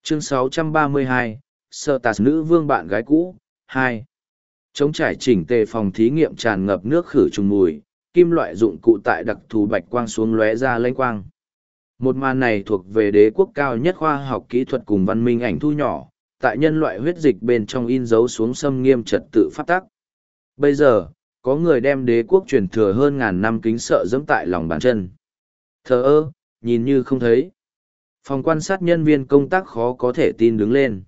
Chương 632, Sở Tạt nữ vương bạn gái cũ, 2. Trống trải chỉnh tề phòng thí nghiệm tràn ngập nước khử trùng mùi, kim loại dụng cụ tại đặc thù bạch quang xuống lóe ra lênh quang. Một màn này thuộc về đế quốc cao nhất khoa học kỹ thuật cùng văn minh ảnh thu nhỏ, tại nhân loại huyết dịch bên trong in dấu xuống xâm nghiêm trật tự pháp tắc. Bây giờ, có người đem đế quốc truyền thừa hơn ngàn năm kính sợ dẫm tại lòng bàn chân. Thờ ơ, nhìn như không thấy. Phòng quan sát nhân viên công tác khó có thể tin đứng lên.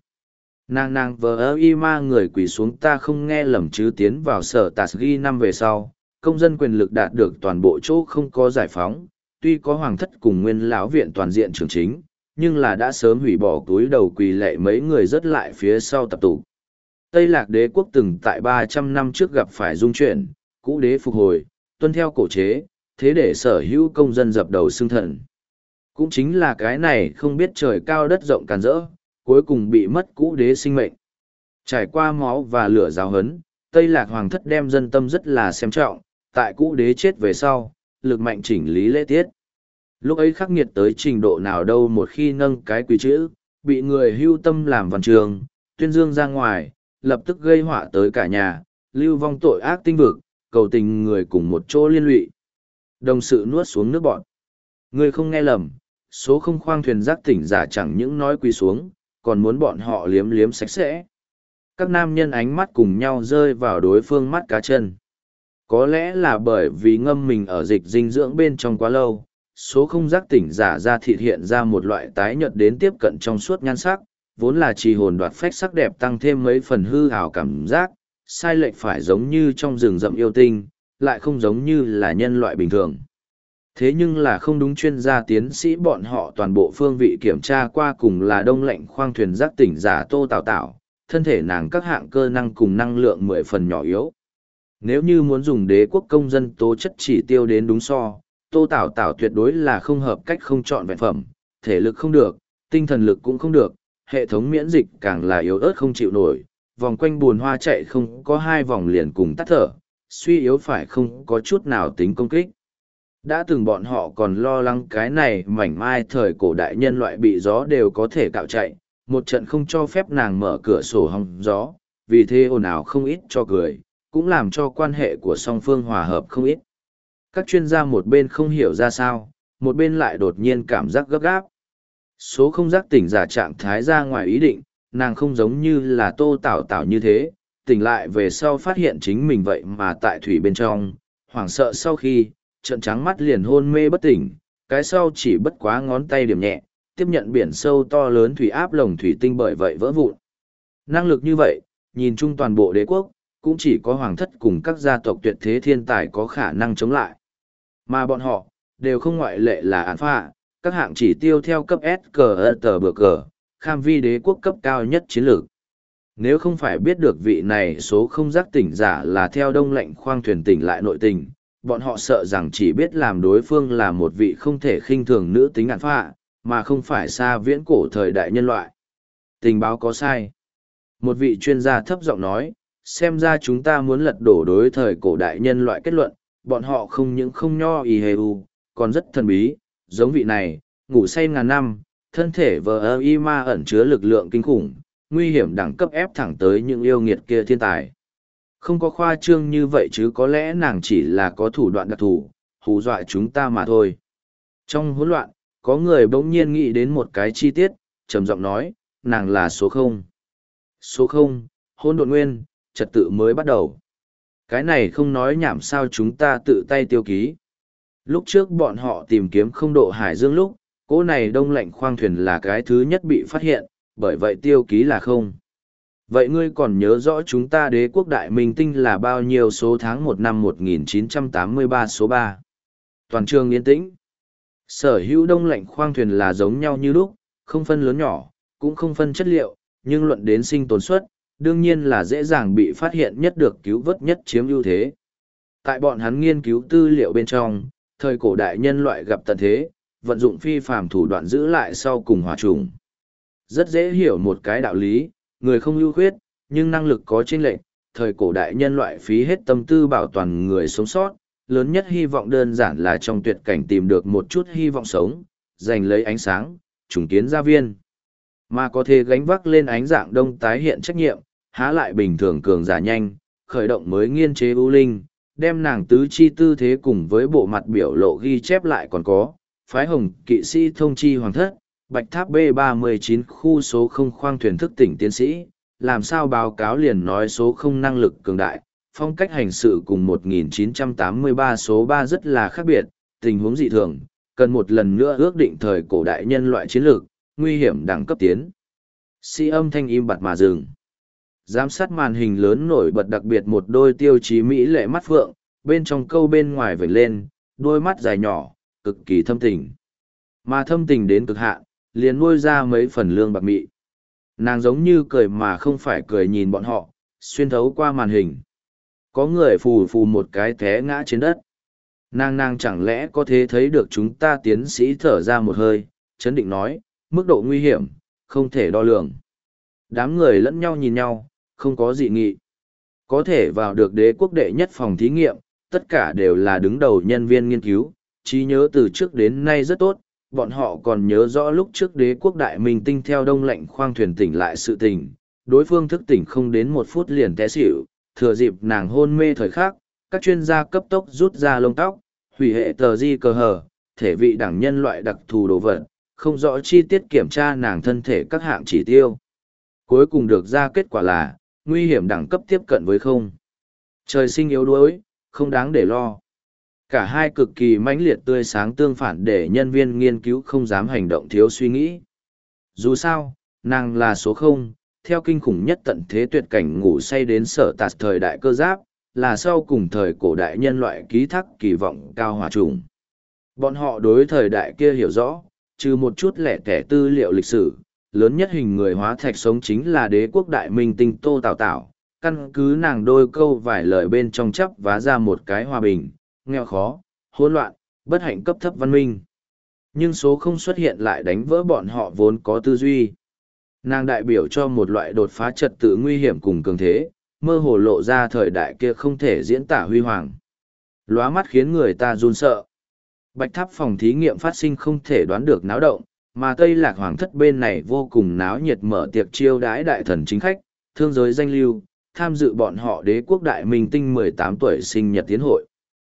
Nàng vờ ơ y ma người quỳ xuống, ta không nghe lầm chứ. Tiến vào sở tạt ghi năm về sau, công dân quyền lực đạt được toàn bộ chỗ không có giải phóng, tuy có hoàng thất cùng nguyên lão viện toàn diện trưởng chính, nhưng là đã sớm hủy bỏ túi đầu quỳ lệ mấy người rất lại phía sau tập tụ. Tây Lạc đế quốc từng tại 300 năm trước gặp phải dung chuyển, cũ đế phục hồi, tuân theo cổ chế, thế để sở hữu công dân dập đầu xưng thần. Cũng chính là cái này không biết trời cao đất rộng càn rỡ, cuối cùng bị mất cũ đế sinh mệnh. Trải qua máu và lửa giáo hấn, Tây Lạc hoàng thất đem dân tâm rất là xem trọng, tại cũ đế chết về sau, lực mạnh chỉnh lý lễ tiết. Lúc ấy khắc nghiệt tới trình độ nào đâu, một khi nâng cái quý chữ, bị người hưu tâm làm văn trường, tuyên dương ra ngoài, lập tức gây họa tới cả nhà, lưu vong tội ác tinh vực, cầu tình người cùng một chỗ liên lụy. Đồng sự nuốt xuống nước bọn. Người không nghe lầm, số không khoang thuyền giác tỉnh giả chẳng những nói quỳ xuống, còn muốn bọn họ liếm liếm sạch sẽ. Các nam nhân ánh mắt cùng nhau rơi vào đối phương mắt cá chân. Có lẽ là bởi vì ngâm mình ở dịch dinh dưỡng bên trong quá lâu, số không giác tỉnh giả ra thịt hiện ra một loại tái nhợt đến tiếp cận trong suốt nhan sắc, vốn là trì hồn đoạt phách sắc đẹp tăng thêm mấy phần hư ảo cảm giác, sai lệch phải giống như trong rừng rậm yêu tinh, lại không giống như là nhân loại bình thường. Thế nhưng là không đúng, chuyên gia tiến sĩ bọn họ toàn bộ phương vị kiểm tra qua, cùng là đông lạnh khoang thuyền giác tỉnh giả Tô Tào Tảo, thân thể nàng các hạng cơ năng cùng năng lượng 10 phần nhỏ yếu. Nếu như muốn dùng đế quốc công dân tố chất chỉ tiêu đến đúng so, Tô Tảo Tảo tuyệt đối là không hợp cách, không chọn vẹn phẩm, thể lực không được, tinh thần lực cũng không được, hệ thống miễn dịch càng là yếu ớt không chịu nổi, vòng quanh buồn hoa chạy không có 2 vòng liền cùng tắt thở, suy yếu phải không có chút nào tính công kích. Đã từng bọn họ còn lo lắng cái này mảnh mai thời cổ đại nhân loại bị gió đều có thể cạo chạy, một trận không cho phép nàng mở cửa sổ hong gió, vì thế ồn ào không ít cho cười, cũng làm cho quan hệ của song phương hòa hợp không ít. Các chuyên gia một bên không hiểu ra sao, một bên lại đột nhiên cảm giác gấp gáp. Số không giác tỉnh giả trạng thái ra ngoài ý định, nàng không giống như là Tô Tảo Tảo như thế, tỉnh lại về sau phát hiện chính mình vậy mà tại thủy bên trong, hoảng sợ sau khi, trận trắng mắt liền hôn mê bất tỉnh, cái sau chỉ bất quá ngón tay điểm nhẹ, tiếp nhận biển sâu to lớn thủy áp lồng thủy tinh bởi vậy vỡ vụn. Năng lực như vậy, nhìn chung toàn bộ đế quốc, cũng chỉ có hoàng thất cùng các gia tộc tuyệt thế thiên tài có khả năng chống lại. Mà bọn họ, đều không ngoại lệ là alpha, các hạng chỉ tiêu theo cấp S cờ tờ bờ cờ, kham vi đế quốc cấp cao nhất chiến lược. Nếu không phải biết được vị này số không giác tỉnh giả là theo đông lệnh khoang thuyền tỉnh lại nội tình, bọn họ sợ rằng chỉ biết làm đối phương là một vị không thể khinh thường nữ tính alpha, mà không phải xa viễn cổ thời đại nhân loại. Tình báo có sai. Một vị chuyên gia thấp giọng nói, xem ra chúng ta muốn lật đổ đối thời cổ đại nhân loại kết luận, bọn họ không những không nho y hề u, còn rất thần bí, giống vị này, ngủ say ngàn năm, thân thể vờ ơ y ma ẩn chứa lực lượng kinh khủng, nguy hiểm đẳng cấp ép thẳng tới những yêu nghiệt kia thiên tài. Không có khoa trương như vậy chứ, có lẽ nàng chỉ là có thủ đoạn đặc thù, hù dọa chúng ta mà thôi. Trong hỗn loạn, có người bỗng nhiên nghĩ đến một cái chi tiết, trầm giọng nói, nàng là số 0. Số 0, hỗn độn nguyên, trật tự mới bắt đầu. Cái này không nói nhảm sao chúng ta tự tay tiêu ký. Lúc trước bọn họ tìm kiếm không độ hải dương lúc, cỗ này đông lạnh khoang thuyền là cái thứ nhất bị phát hiện, bởi vậy tiêu ký là 0. Vậy ngươi còn nhớ rõ chúng ta đế quốc đại minh tinh là bao nhiêu số tháng 1 năm 1983 số 3? Toàn trường yên tĩnh. Sở hữu đông lạnh khoang thuyền là giống nhau như lúc, không phân lớn nhỏ, cũng không phân chất liệu, nhưng luận đến sinh tồn suất, đương nhiên là dễ dàng bị phát hiện nhất, được cứu vớt nhất, chiếm ưu thế. Tại bọn hắn nghiên cứu tư liệu bên trong, thời cổ đại nhân loại gặp tận thế, vận dụng phi phàm thủ đoạn giữ lại sau cùng hòa trùng. Rất dễ hiểu một cái đạo lý, người không ưu khuyết, nhưng năng lực có chênh lệch, thời cổ đại nhân loại phí hết tâm tư bảo toàn người sống sót, lớn nhất hy vọng đơn giản là trong tuyệt cảnh tìm được một chút hy vọng sống, giành lấy ánh sáng, trùng kiến gia viên. Mà có thể gánh vác lên ánh dạng đông tái hiện trách nhiệm, há lại bình thường cường giả nhanh, khởi động mới nghiên chế ưu linh, đem nàng tứ chi tư thế cùng với bộ mặt biểu lộ ghi chép lại còn có, phái hồng kỵ sĩ thông chi hoàng thất, bạch tháp B39 khu số 0 khoang thuyền thức tỉnh tiến sĩ, làm sao báo cáo liền nói số 0 năng lực cường đại, phong cách hành sự cùng 1983 số 3 rất là khác biệt, tình huống dị thường, cần một lần nữa ước định thời cổ đại nhân loại chiến lược, nguy hiểm đẳng cấp tiến. Sĩ âm thanh im bặt mà dừng. Giám sát màn hình lớn nổi bật đặc biệt một đôi tiêu chí mỹ lệ mắt phượng, bên trong câu bên ngoài vểnh lên, đôi mắt dài nhỏ, cực kỳ thâm tình. Mà thâm tình đến cực hạn, liền nuôi ra mấy phần lương bạc mị. Nàng giống như cười mà không phải cười nhìn bọn họ, xuyên thấu qua màn hình. Có người phù phù một cái té ngã trên đất. Nàng chẳng lẽ có thể thấy được chúng ta, tiến sĩ thở ra một hơi, chấn định nói, mức độ nguy hiểm, không thể đo lường. Đám người lẫn nhau nhìn nhau, không có dị nghị. Có thể vào được đế quốc đệ nhất phòng thí nghiệm, tất cả đều là đứng đầu nhân viên nghiên cứu, trí nhớ từ trước đến nay rất tốt, bọn họ còn nhớ rõ lúc trước đế quốc đại minh tinh theo đông lệnh khoang thuyền tỉnh lại sự tình, đối phương thức tỉnh không đến 1 phút liền té xỉu, thừa dịp nàng hôn mê thời khắc, các chuyên gia cấp tốc rút ra lông tóc, hủy hệ tờ di cờ hờ, thể vị đẳng nhân loại đặc thù đồ vật, không rõ chi tiết kiểm tra nàng thân thể các hạng chỉ tiêu. Cuối cùng được ra kết quả là, nguy hiểm đẳng cấp tiếp cận với 0. Trời sinh yếu đuối, không đáng để lo. Cả hai cực kỳ mãnh liệt tươi sáng tương phản để nhân viên nghiên cứu không dám hành động thiếu suy nghĩ. Dù sao, nàng là số 0, theo kinh khủng nhất tận thế tuyệt cảnh ngủ say đến sở tạt thời đại cơ giáp, là sau cùng thời cổ đại nhân loại ký thác kỳ vọng cao hòa trùng. Bọn họ đối thời đại kia hiểu rõ, trừ một chút lẻ tẻ tư liệu lịch sử, lớn nhất hình người hóa thạch sống chính là đế quốc đại minh tinh Tô Tào Tảo, căn cứ nàng đôi câu vài lời bên trong chắp vá ra một cái hòa bình, nghèo khó, hỗn loạn, bất hạnh cấp thấp văn minh. Nhưng số không xuất hiện lại đánh vỡ bọn họ vốn có tư duy. Nàng đại biểu cho một loại đột phá trật tự nguy hiểm cùng cường thế, mơ hồ lộ ra thời đại kia không thể diễn tả huy hoàng. Lóa mắt khiến người ta run sợ. Bạch tháp phòng thí nghiệm phát sinh không thể đoán được náo động, mà Tây Lạc Hoàng thất bên này vô cùng náo nhiệt mở tiệc chiêu đãi đại thần chính khách, thương giới danh lưu, tham dự bọn họ đế quốc đại minh tinh 18 tuổi sinh nhật tiến hội.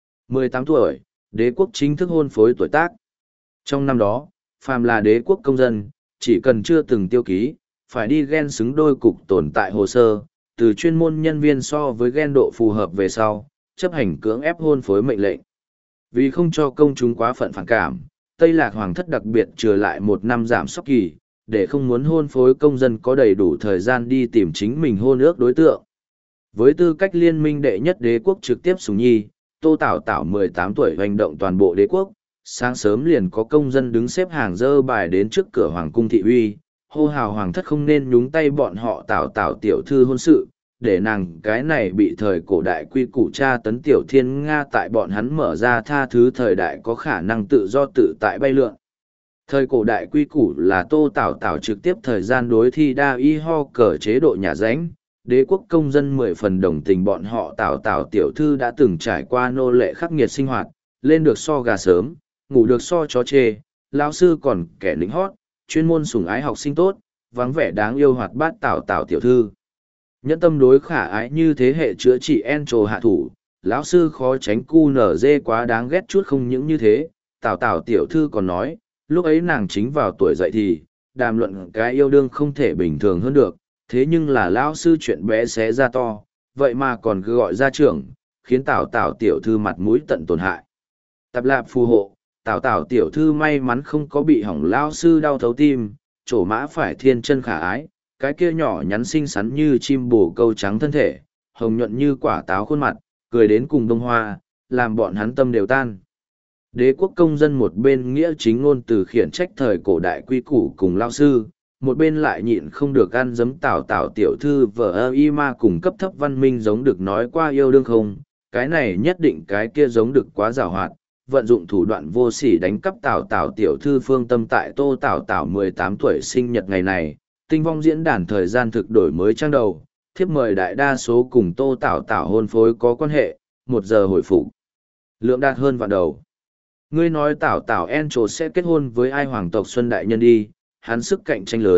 18 tuổi, đế quốc chính thức hôn phối tuổi tác. Trong năm đó, phàm là đế quốc công dân, chỉ cần chưa từng tiêu ký, phải đi gen xứng đôi cục tồn tại hồ sơ, từ chuyên môn nhân viên so với gen độ phù hợp về sau, chấp hành cưỡng ép hôn phối mệnh lệnh. Vì không cho công chúng quá phận phản cảm, Tây Lạc Hoàng thất đặc biệt trừ lại 1 năm giảm sóc kỳ, để không muốn hôn phối công dân có đầy đủ thời gian đi tìm chính mình hôn ước đối tượng. Với tư cách liên minh đệ nhất đế quốc trực tiếp sủng nhi, Tô Tảo Tảo 18 tuổi hành động toàn bộ đế quốc, sáng sớm liền có công dân đứng xếp hàng dơ bài đến trước cửa hoàng cung thị uy, hô hào hoàng thất không nên nhúng tay bọn họ Tảo Tảo tiểu thư hôn sự, để nàng cái này bị thời cổ đại quy củ tra tấn tiểu thiên Nga tại bọn hắn mở ra tha thứ thời đại có khả năng tự do tự tại bay lượn. Thời cổ đại quy củ là Tô Tảo Tảo trực tiếp thời gian đối thi đa y ho cờ chế độ nhà ránh, đế quốc công dân 10 phần đồng tình bọn họ Tảo Tảo tiểu thư đã từng trải qua nô lệ khắc nghiệt sinh hoạt, lên được so gà sớm, ngủ được so chó chê, lão sư còn kẻ lính hót, chuyên môn sủng ái học sinh tốt, vắng vẻ đáng yêu hoạt bát Tảo Tảo tiểu thư. Nhẫn tâm đối khả ái như thế hệ chữa trị Encho hạ thủ, lão sư khó tránh cu nở dê quá đáng ghét chút không những như thế, Tảo Tảo tiểu thư còn nói, lúc ấy nàng chính vào tuổi dậy thì, đàm luận cái yêu đương không thể bình thường hơn được, thế nhưng là lão sư chuyện bé xé ra to, vậy mà còn cứ gọi ra trưởng, khiến Tảo Tảo tiểu thư mặt mũi tận tổn hại. Tạp lạp phù hộ, Tảo Tảo tiểu thư may mắn không có bị hỏng lão sư đau thấu tim, trổ mã phải thiên chân khả ái, cái kia nhỏ nhắn xinh xắn như chim bồ câu trắng thân thể, hồng nhuận như quả táo khuôn mặt, cười đến cùng đông hoa, làm bọn hắn tâm đều tan. Đế quốc công dân một bên nghĩa chính ngôn từ khiển trách thời cổ đại quy củ cùng lao sư, một bên lại nhịn không được ăn giấm Tảo Tảo tiểu thư vợ ơ y ma cùng cấp thấp văn minh giống được nói qua yêu đương không, cái này nhất định cái kia giống được quá giàu hoạt, vận dụng thủ đoạn vô sỉ đánh cắp Tảo Tảo tiểu thư phương tâm tại Tô Tảo Tảo 18 tuổi sinh nhật ngày này, tinh vong diễn đàn thời gian thực đổi mới trang đầu, thiếp mời đại đa số cùng Tô Tảo Tảo hôn phối có quan hệ, 1 giờ hồi phục. Lượng đạt hơn vạn đầu. Ngươi nói Tảo Tảo Encho sẽ kết hôn với ai hoàng tộc Xuân Đại Nhân đi, hắn sức cạnh tranh lớn,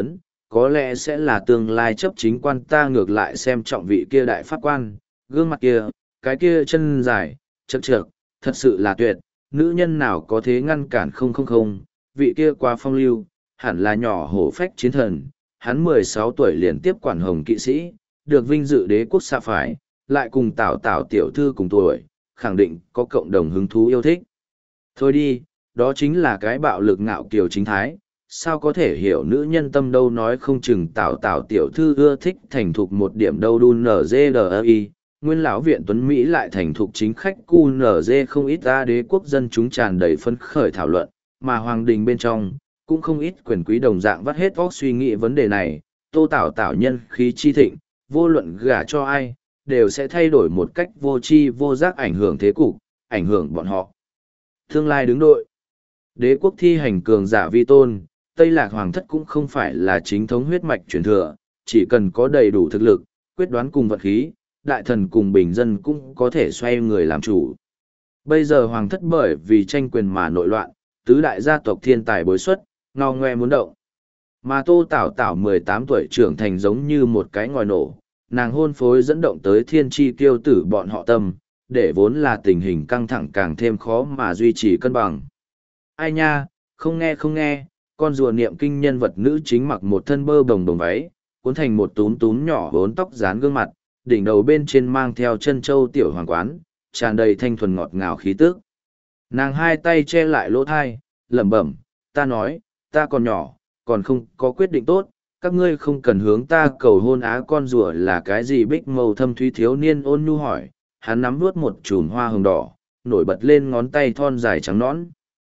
có lẽ sẽ là tương lai chấp chính quan. Ta ngược lại xem trọng vị kia đại pháp quan, gương mặt kia, cái kia chân dài, chật chật, thật sự là tuyệt, nữ nhân nào có thế ngăn cản. Không không không, vị kia quá phong lưu, hẳn là nhỏ hổ phách chiến thần, hắn 16 tuổi liền tiếp quản Hồng kỵ sĩ, được vinh dự đế quốc xa phải, lại cùng Tào Tào tiểu thư cùng tuổi, khẳng định có cộng đồng hứng thú yêu thích. Thôi đi, đó chính là cái bạo lực ngạo kiều chính thái, sao có thể hiểu nữ nhân tâm đâu, nói không chừng Tào Tào tiểu thư ưa thích thành thục một điểm đâu. Đun NGDI, nguyên lão viện tuấn Mỹ lại thành thục chính khách QNZ không ít. Ta đế quốc dân chúng tràn đầy phấn khởi thảo luận, mà hoàng đình bên trong, cũng không ít quyền quý đồng dạng vắt hết óc suy nghĩ vấn đề này. Tô Tào Tào nhân khí chi thịnh, vô luận gả cho ai, đều sẽ thay đổi một cách vô tri vô giác, ảnh hưởng thế cục, ảnh hưởng bọn họ tương lai đứng đội. Đế quốc thi hành cường giả vi tôn, Tây Lạc Hoàng thất cũng không phải là chính thống huyết mạch truyền thừa, chỉ cần có đầy đủ thực lực, quyết đoán cùng vật khí, đại thần cùng bình dân cũng có thể xoay người làm chủ. Bây giờ Hoàng thất bởi vì tranh quyền mà nội loạn, tứ đại gia tộc thiên tài bối xuất, ngao ngoe muốn động. Mà Tô Tảo Tảo 18 tuổi trưởng thành giống như một cái ngòi nổ, nàng hôn phối dẫn động tới thiên tri kiêu tử bọn họ tâm, để vốn là tình hình căng thẳng càng thêm khó mà duy trì cân bằng. Ai nha, không nghe không nghe, con rùa niệm kinh nhân vật nữ chính mặc một thân bơ bồng đồng váy, cuốn thành một túm túm nhỏ bốn tóc dán gương mặt, đỉnh đầu bên trên mang theo chân châu tiểu hoàng quán, tràn đầy thanh thuần ngọt ngào khí tức. Nàng hai tay che lại lỗ thai, lẩm bẩm, ta nói, ta còn nhỏ, còn không có quyết định tốt, các ngươi không cần hướng ta cầu hôn á. Con rùa là cái gì? Bích màu thâm thúy thiếu niên ôn nhu hỏi, hắn nắm vuốt một chùm hoa hồng đỏ, nổi bật lên ngón tay thon dài trắng nõn.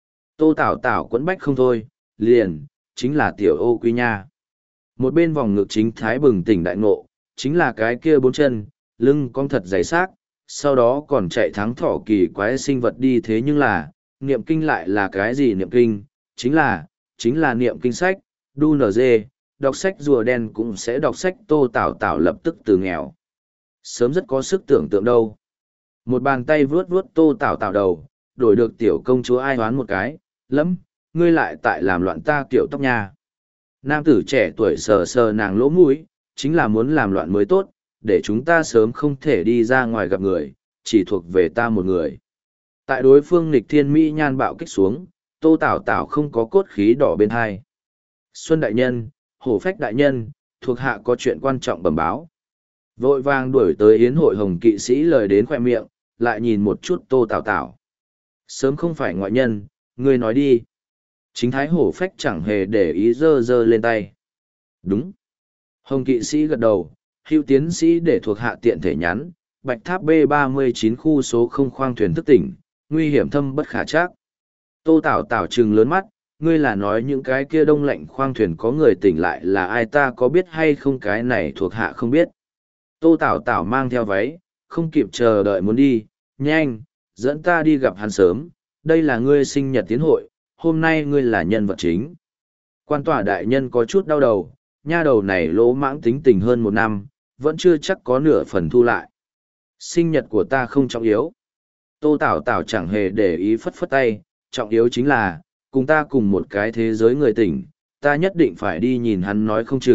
Tô Tảo Tảo quẫn bách không thôi, liền, chính là tiểu ô quy nha. Một bên vòng ngực chính thái bừng tỉnh đại ngộ, chính là cái kia bốn chân, lưng cong thật dày xác, sau đó còn chạy thắng thỏ kỳ quái sinh vật đi. Thế nhưng là, niệm kinh lại là cái gì? Niệm kinh, chính là niệm kinh sách, đu nở dê, đọc sách rùa đen cũng sẽ đọc sách. Tô Tảo Tảo lập tức từ nghèo sớm rất có sức tưởng tượng đâu. Một bàn tay vuốt vuốt Tô Tảo Tảo đầu, đổi được tiểu công chúa ai hoán một cái, lẫm, ngươi lại tại làm loạn ta kiểu tóc nha. Nam tử trẻ tuổi sờ sờ nàng lỗ mũi, chính là muốn làm loạn mới tốt, để chúng ta sớm không thể đi ra ngoài gặp người, chỉ thuộc về ta một người. Tại đối phương nghịch thiên mỹ nhan bạo kích xuống, Tô Tảo Tảo không có cốt khí đỏ bên hai. Xuân đại nhân, Hổ Phách đại nhân, thuộc hạ có chuyện quan trọng bẩm báo. Vội vàng đuổi tới yến hội Hồng kỵ sĩ lời đến khoe miệng, lại nhìn một chút Tô Tảo Tảo. Sớm không phải ngoại nhân, ngươi nói đi. Chính thái Hổ Phách chẳng hề để ý, giơ giơ lên tay. Đúng. Hồng kỵ sĩ gật đầu, Hữu tiến sĩ để thuộc hạ tiện thể nhắn, Bạch Tháp B39 khu số 0 khoang thuyền thức tỉnh, nguy hiểm thâm bất khả trắc. Tô Tảo Tảo trừng lớn mắt, ngươi là nói những cái kia đông lạnh khoang thuyền có người tỉnh lại là ai? Ta có biết hay không? Cái này thuộc hạ không biết. Tô Tảo Tảo mang theo váy, không kịp chờ đợi muốn đi, nhanh, dẫn ta đi gặp hắn sớm, đây là ngươi sinh nhật tiến hội, hôm nay ngươi là nhân vật chính. Quan tòa đại nhân có chút đau đầu, nha đầu này lỗ mãng tính tình hơn một năm, vẫn chưa chắc có nửa phần thu lại. Sinh nhật của ta không trọng yếu. Tô Tảo Tảo chẳng hề để ý, phất phất tay, trọng yếu chính là, cùng ta cùng một cái thế giới người tỉnh, ta nhất định phải đi nhìn hắn.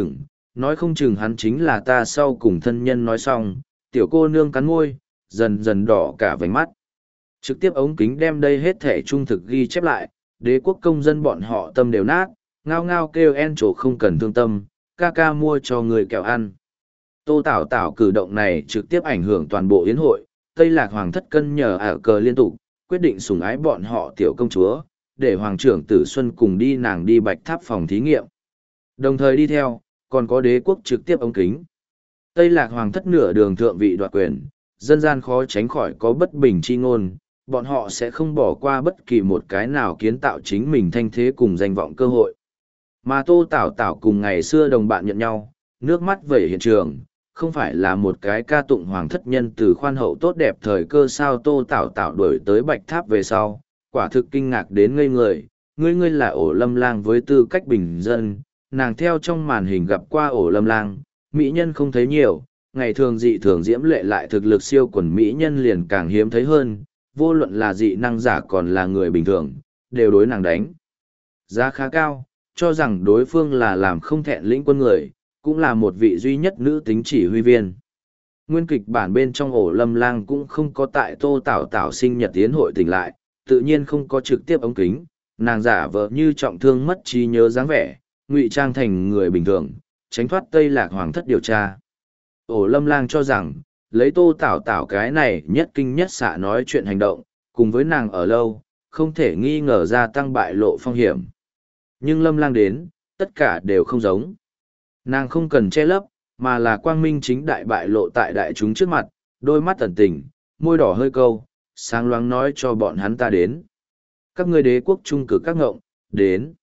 Nói không chừng hắn chính là ta sau cùng thân nhân. Nói xong, tiểu cô nương cắn môi, dần dần đỏ cả vành mắt. Trực tiếp ống kính đem đây hết thể trung thực ghi chép lại, đế quốc công dân bọn họ tâm đều nát, ngao ngao kêu en trổ không cần thương tâm, ca ca mua cho người kẹo ăn. Tô Tảo Tảo cử động này trực tiếp ảnh hưởng toàn bộ yến hội, Tây Lạc Hoàng thất cân nhờ ả cờ liên tục, quyết định sủng ái bọn họ tiểu công chúa, để Hoàng trưởng Tử Xuân cùng đi nàng đi Bạch Tháp phòng thí nghiệm. Đồng thời đi theo, còn có đế quốc trực tiếp ống kính. Tây Lạc Hoàng thất nửa đường thượng vị đoạt quyền, dân gian khó tránh khỏi có bất bình chi ngôn, bọn họ sẽ không bỏ qua bất kỳ một cái nào kiến tạo chính mình thanh thế cùng danh vọng cơ hội. Mà Tô Tảo Tảo cùng ngày xưa đồng bạn nhận nhau, nước mắt vẩy hiện trường, không phải là một cái ca tụng hoàng thất nhân từ khoan hậu tốt đẹp thời cơ sao? Tô Tảo Tảo đuổi tới Bạch Tháp về sau, quả thực kinh ngạc đến ngây người, ngươi là Ổ Lâm Lang với tư cách bình dân, nàng theo trong màn hình gặp qua Ổ Lâm Lang, mỹ nhân không thấy nhiều, ngày thường dị thường diễm lệ lại thực lực siêu quần mỹ nhân liền càng hiếm thấy hơn, vô luận là dị năng giả còn là người bình thường, đều đối nàng đánh giá khá cao, cho rằng đối phương là làm không thẹn lĩnh quân người, cũng là một vị duy nhất nữ tính chỉ huy viên. Nguyên kịch bản bên trong Ổ Lâm Lang cũng không có tại Tô Tảo Tảo sinh nhật tiến hội tỉnh lại, tự nhiên không có trực tiếp ống kính, nàng giả vờ như trọng thương mất trí nhớ dáng vẻ, ngụy trang thành người bình thường, tránh thoát Tây Lạc Hoàng thất điều tra. Ổ Lâm Lang cho rằng, lấy Tô Tảo Tảo cái này nhất kinh nhất xạ nói chuyện hành động, cùng với nàng ở lâu, không thể nghi ngờ gia tăng bại lộ phong hiểm. Nhưng Lâm Lang đến, tất cả đều không giống. Nàng không cần che lấp, mà là quang minh chính đại bại lộ tại đại chúng trước mặt, đôi mắt tẩn tình, môi đỏ hơi câu, sáng loáng nói cho bọn hắn ta đến. Các ngươi đế quốc trung cử các ngộng, đến.